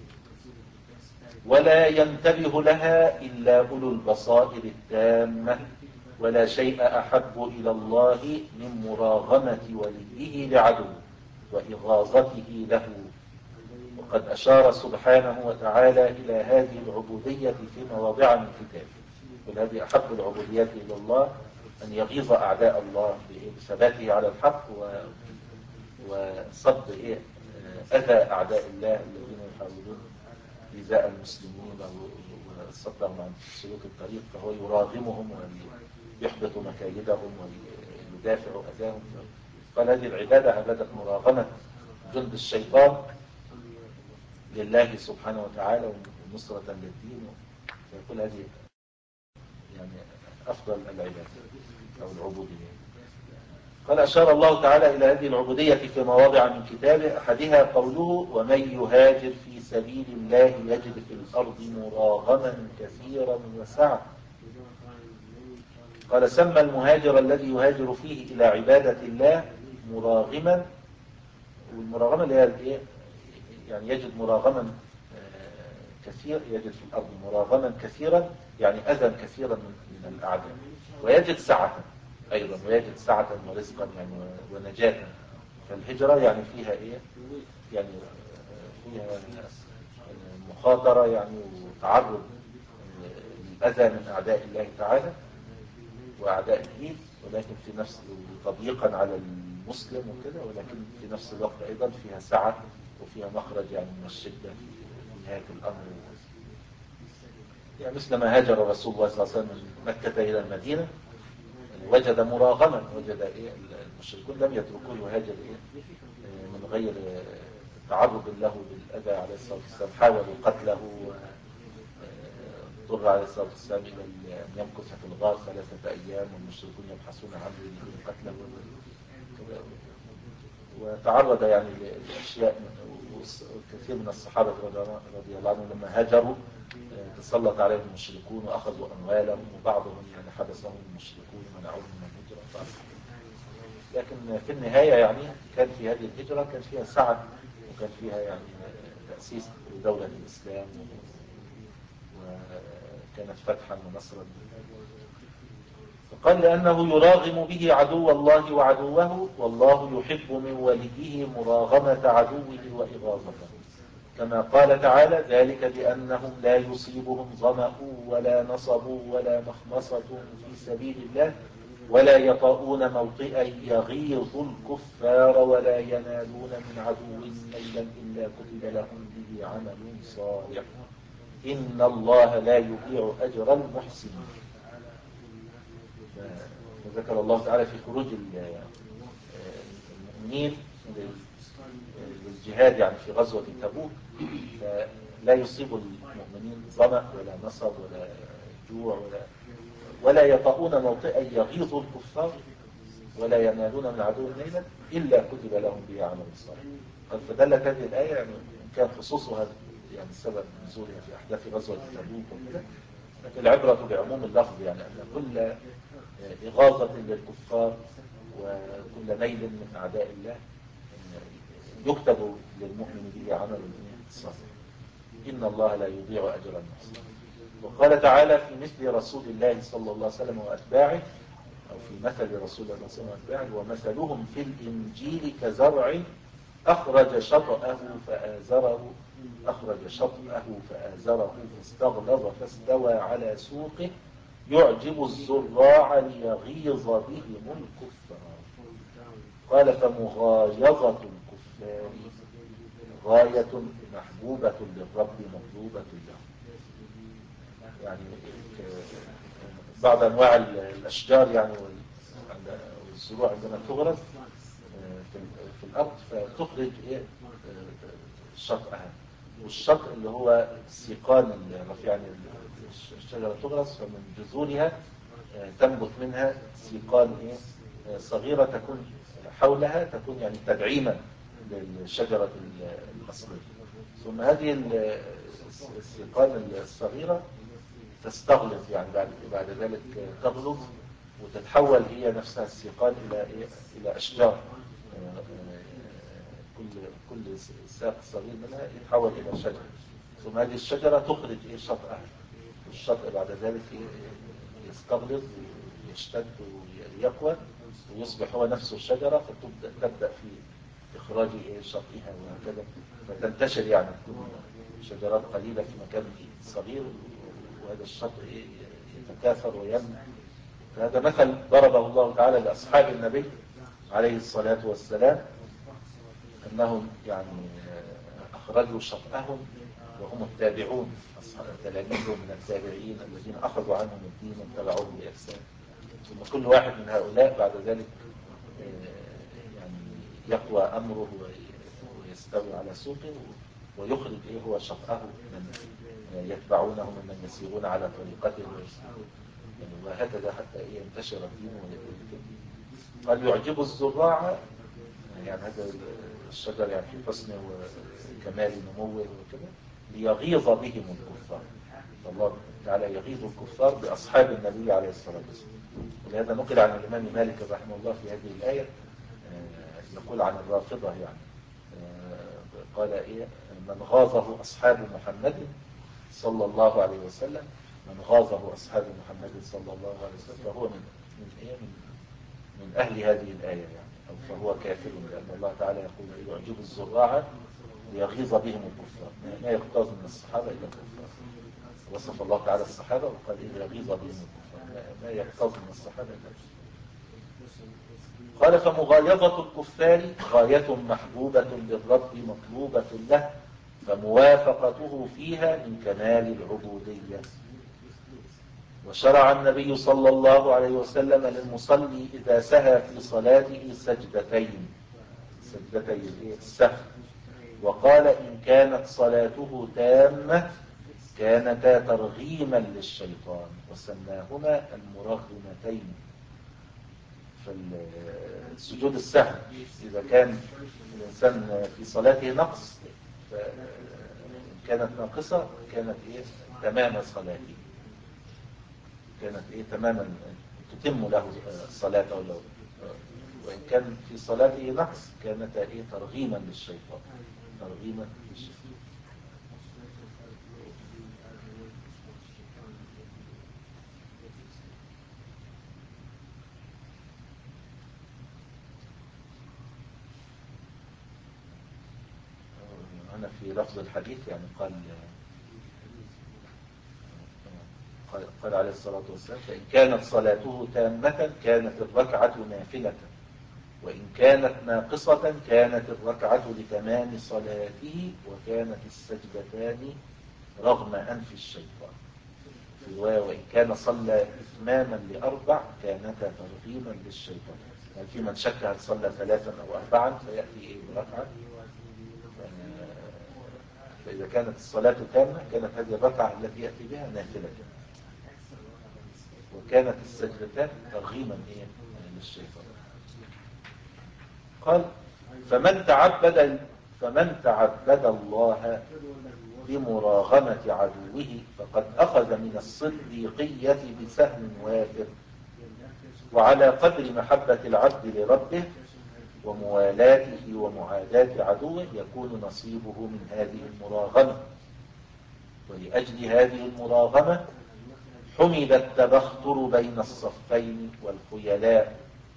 ولا ينتبه لها إلا أولو البصائر التامة، ولا شيء أحب إلى الله من مراغمة وليه لعدوه وإغاظته له. وقد أشار سبحانه وتعالى إلى هذه العبودية في مواضع من كتابه، وهذه أحب العبوديات إلى الله أن يغيظ أعداء الله بثباته على الحق وصد أذى أعداء الله الذين يحاولون إيذاء المسلمين وصدهم عن سلوك الطريق، فهو يراغمهم ويحبط مكايدهم ويدافع أذاهم. قال هذه العبادة عبادة مراغمة جند الشيطان لله سبحانه وتعالى ونصرة للدين، فيقول هذه يعني أفضل العبادة أو العبودية. قال أشار الله تعالى إلى هذه العبودية في مواضع من كتابه، أحدها قوله ومن يهاجر في سبيل الله يجد في الأرض مراغما كثيرا وسعة. قال سمى المهاجر الذي يهاجر فيه إلى عبادة الله مراغما. والمراغمة اللي هي الايه يعني يجد مراغما كثير، يجد في الأرض مراغما كثيرا يعني أذى كثيرا من الأعداء، ويجد سعة أيضا، ويجد سعة ورزقا يعني ونجاة. فالهجرة يعني فيها إيه يعني فيها مخاطرة يعني وتعرض للأذى من أعداء الله تعالى وأعداء الدين، ولكن في نفس تضييقا على المسلم وكده، ولكن في نفس الوقت أيضا فيها سعة وفيها مخرج يعني من الشدة في نهاية الأمر. يعني مثل ما هاجر رسول الله صلى الله عليه وسلم من مكة إلى المدينة وجد مراغما، وجد إيه المشركون لم يتركوه يهاجر إيه من غير تعرض له بالأذى عليه الصلاة والسلام، حاولوا قتله، اضطر عليه الصلاة والسلام إلى أن يمكث في الغار ثلاثة أيام والمشركون يبحثون عنه يريدون قتله، وتعرض يعني لأشياء. وكثير من الصحابة رضي الله عنهم لما هاجروا تسلط عليهم المشركون وأخذوا أموالهم، وبعضهم يعني حبسهم المشركون ومنعوهم من الهجرة. لكن في النهاية يعني كان في هذه الهجرة كان فيها سعة، وكان فيها يعني تأسيس دولة الإسلام، وكانت فتحا ونصرا. فقال لأنه يراغم به عدو الله وعدوه، والله يحب من وليه مراغمة عدوه وإغاظته، كما قال تعالى ذلك بأنهم لا يصيبهم ظمأ ولا نصب ولا مخمصة في سبيل الله ولا يطؤون موطئا يغيظ الكفار ولا ينالون من عدو نيلا إلا كتب لهم به عمل صالح إن الله لا يضيع أجر المحسنين. وذكر الله تعالى في خروج المؤمنين للجهاد يعني في غزوة تبوك لا يصيب المؤمنين ظمأ ولا نصب ولا جوع ولا ولا يطؤون موطئا يغيظ الكفار ولا ينالون من عدو نيلا إلا كتب لهم به عمل صالح. قد فدلت هذه الآية يعني كان خصوصها يعني سبب نزولها في أحداث غزوة تبوك وكذا، لكن العبرة بعموم اللفظ، يعني أن كل إغاظة للكفار وكل نيل من أعداء الله يكتب للمؤمن به عمل صالح إن الله لا يضيع أجر المحسنين. وقال تعالى في مثل رسول الله صلى الله عليه وسلم وأتباعه، أو في مثل رسول الله صلى الله عليه وسلم وأتباعه، ومثلهم في الإنجيل كزرع أخرج شطأه فآزره أخرج شطأه فآزره فاستغلظ فاستوى على سوقه يعجب الزراع ليغيظ بهم الكفار. قال فمغايظة الكفار غاية محبوبة للرب مطلوبة له. يعني بعض أنواع الأشجار يعني والزروع عندما تغرس في الأرض فتخرج شطأها، والشطء اللي هو السيقان الرفيع، يعني الشجرة تغرس فمن جذورها تنبت منها سيقان صغيرة تكون حولها تكون يعني تدعيما للشجرة الأصلية، ثم هذه السيقان الصغيرة تستغلظ يعني بعد بعد ذلك تغلظ وتتحول هي نفسها السيقان إلى إلى أشجار، كل كل ساق صغير منها يتحول إلى شجرة، ثم هذه الشجرة تخرج إيه شطأها، والشطأ بعد ذلك يستغلظ ويشتد ويقوى ويصبح هو نفسه الشجرة، فتبدأ تبدأ في إخراج إيه شطئها وهكذا، فتنتشر يعني تكون شجرات قليلة في مكان صغير، وهذا الشطء يتكاثر وينمو. فهذا مثل ضربه الله تعالى لأصحاب النبي عليه الصلاة والسلام، أنهم يعني أخرجوا شطأهم وهم التابعون، تلاميذهم من التابعين الذين أخذوا عنهم الدين واتبعوه بإحسان، ثم كل واحد من هؤلاء بعد ذلك يعني يقوى أمره ويستوي على سوقه ويخرج إيه هو شطأه من يتبعونه من يسيرون على طريقته يعني، وهكذا حتى ينتشر الدين ويكون. قال يعجب الزراع يعني هذا الشجر يعني في حسنه وكمال نموه وكذا ليغيظ بهم الكفار. الله تعالى يغيظ الكفار بأصحاب النبي عليه الصلاة والسلام. ولهذا نقل عن الإمام مالك رحمه الله في هذه الآية يقول عن الرافضة يعني قال إيه من غاظه أصحاب محمد صلى الله عليه وسلم من غاظه أصحاب محمد صلى الله عليه وسلم فهو من من إيه من, من أهل هذه الآية يعني أو فهو كافر، لأن الله تعالى يقول يعجب الزراع ليغيظ بهم الكفار، ما يغتاظ من الصحابة إلا الكفار. وصف الله تعالى الصحابة وقال إيه يغيظ بهم الكفار، ما يغتاظ من الصحابة إلا الكفار. قال فمغايظة الكفار غاية محبوبة للرب مطلوبة له، فموافقته فيها من كمال العبودية. وشرع النبي صلى الله عليه وسلم للمصلي إذا سهى في صلاته سجدتين سجدتي السهو، وقال إن كانت صلاته تامة كانتا ترغيما للشيطان، وسماهما المرغمتين. فالسجود السهو إذا كان الإنسان في صلاته نقص كانت ناقصة كانت إيه تمام صلاته، كانت إيه تماما تتم له صلاته له. وإن كان في صلاته نقص كانت إيه ترغيما للشيطان ترغيما للشيطان. هنا في لفظ الحديث يعني قال قال عليه الصلاة والسلام فإن كانت صلاته تامة كانت الركعة نافلة، وإن كانت ناقصة كانت الركعة لتمام صلاته، وكانت السجدتان رغم أنف الشيطان. في رواية وإن كان صلى إتماما لأربع كانتا ترغيما للشيطان. يعني في من شك هل صلى ثلاثا أو أربعا فيأتي إيه بركعة. فإذا كانت الصلاة تامة كانت هذه الركعة التي يأتي بها نافلة، وكانت السجدتان ترغيما إيه للشيطان. قال فمن تعبد فمن تعبد الله بمراغمة عدوه فقد أخذ من الصديقية بسهم وافر، وعلى قدر محبة العبد لربه وموالاته ومعاداة عدوه يكون نصيبه من هذه المراغمة. ولأجل هذه المراغمة حمد التبختر بين الصفين والخيلاء.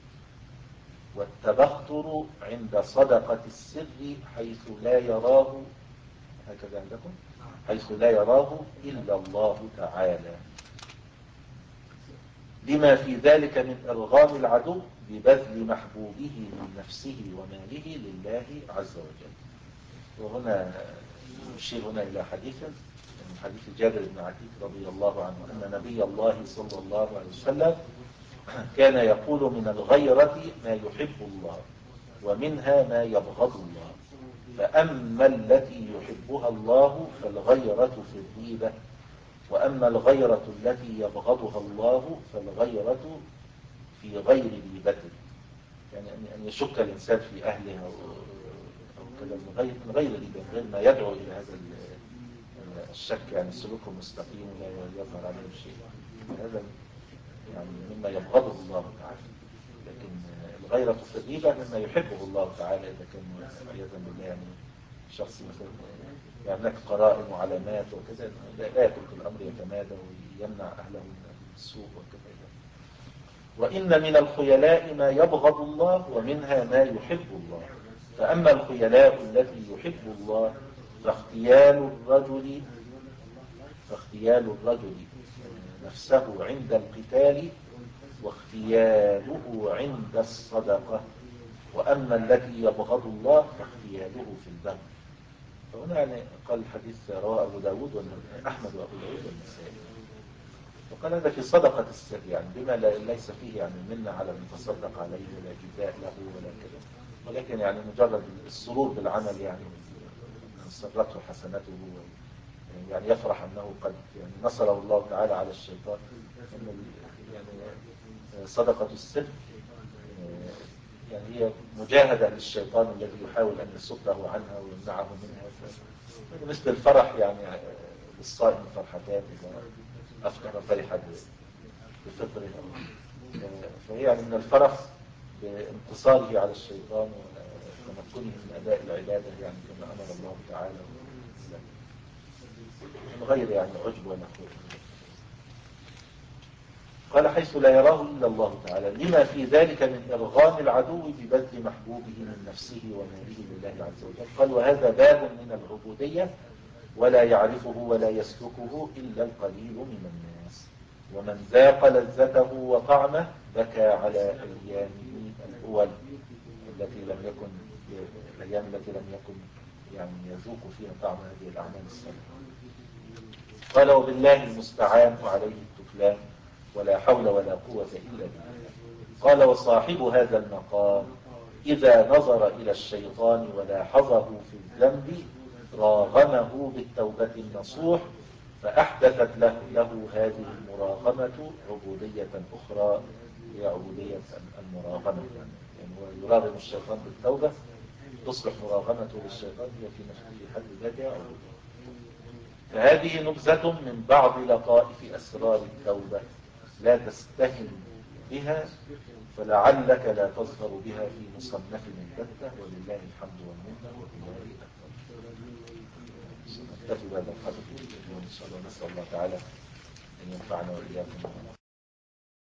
والتبختر عند صدقة السر حيث لا يراه هكذا عندكم حيث لا يراه إلا الله تعالى، لما في ذلك من إرغام العدو ببذل محبوبه من نفسه وماله لله عز وجل. وهنا نشير هنا إلى حديث من حديث جابر بن عتيق رضي الله عنه أن نبي الله صلى الله عليه وسلم كان يقول من الغيرة ما يحب الله ومنها ما يبغض الله، فأما التي يحبها الله فالغيرة في الريبة، وأما الغيرة التي يبغضها الله فالغيرة في غير ريبته. يعني أن يشك الإنسان في أهله أو كذا من غير من غير ريبة، غير ما يدعو إلى هذا الشك، يعني السلوك المستقيم لا يظهر عليه شيء، هذا يعني مما يبغضه الله تعالى. لكن الغيرة في الريبة مما يحبه الله تعالى إذا كان عياذا بالله يعني شخص مثلا يعني هناك قرائن وعلامات وكذا لا يترك الأمر يتمادى ويمنع أهله من السوء وكذا. وإن من الخيلاء ما يبغض الله ومنها ما يحب الله. فأما الخيلاء التي يحب الله فاختيال الرجل فاختيال الرجل نفسه عند القتال واختياله عند الصدقة. وأما التي يبغض الله فاختياله في البغي. فهنا يعني قال الحديث رواه أبو داود وأحمد وأبو داود والنسائي. وقال هذا في صدقة السر يعني بما ليس فيه يعني منا على المتصدق عليه ولا جزاء له ولا كذا، ولكن يعني مجرد السرور بالعمل يعني سرته حسنته يعني يفرح أنه قد يعني نصره الله تعالى على الشيطان. يعني صدقة السر يعني هي مجاهدة للشيطان الذي يحاول أن يصده عنها ويمنعه منها. مثل الفرح يعني للصائم فرحتان إذا أفطر فرح بفطره فهي يعني من الفرح بانتصاره على الشيطان وتمكنه من أداء العبادة يعني كما أمر الله تعالى، من غير يعني عجب ولا خوف. قال حيث لا يراه إلا الله تعالى، لما في ذلك من إرغام العدو ببذل محبوبه من نفسه وماله لله عز وجل. قال وهذا باب من العبودية ولا يعرفه ولا يسلكه إلا القليل من الناس، ومن ذاق لذته وطعمه بكى على أيامه الأول التي لم يكن الأيام التي لم يكن يعني يذوق فيها طعم هذه الأعمال الصالحة. قال وبالله المستعان وعليه التكلان ولا حول ولا قوة إلا بالله. قال وصاحب هذا المقام إذا نظر إلى الشيطان ولاحظه في الذنب راغمه بالتوبة النصوح، فأحدثت له, له هذه المراغمة عبودية أخرى هي عبودية المراغمة. يعني, يعني هو يراغم الشيطان بالتوبة، تصبح مراغمته للشيطان هي في نفسه حد ذاتها عبودية. فهذه نبذة من بعض لطائف أسرار التوبة لا تستهن بها، فلعلك لا تظهر بها في مصنف البتة، ولله الحمد والمنة وبالله التوفيق. نكتفي بهذا القدر إن شاء الله. نسأل الله تعالى أن ينفعنا وإياكم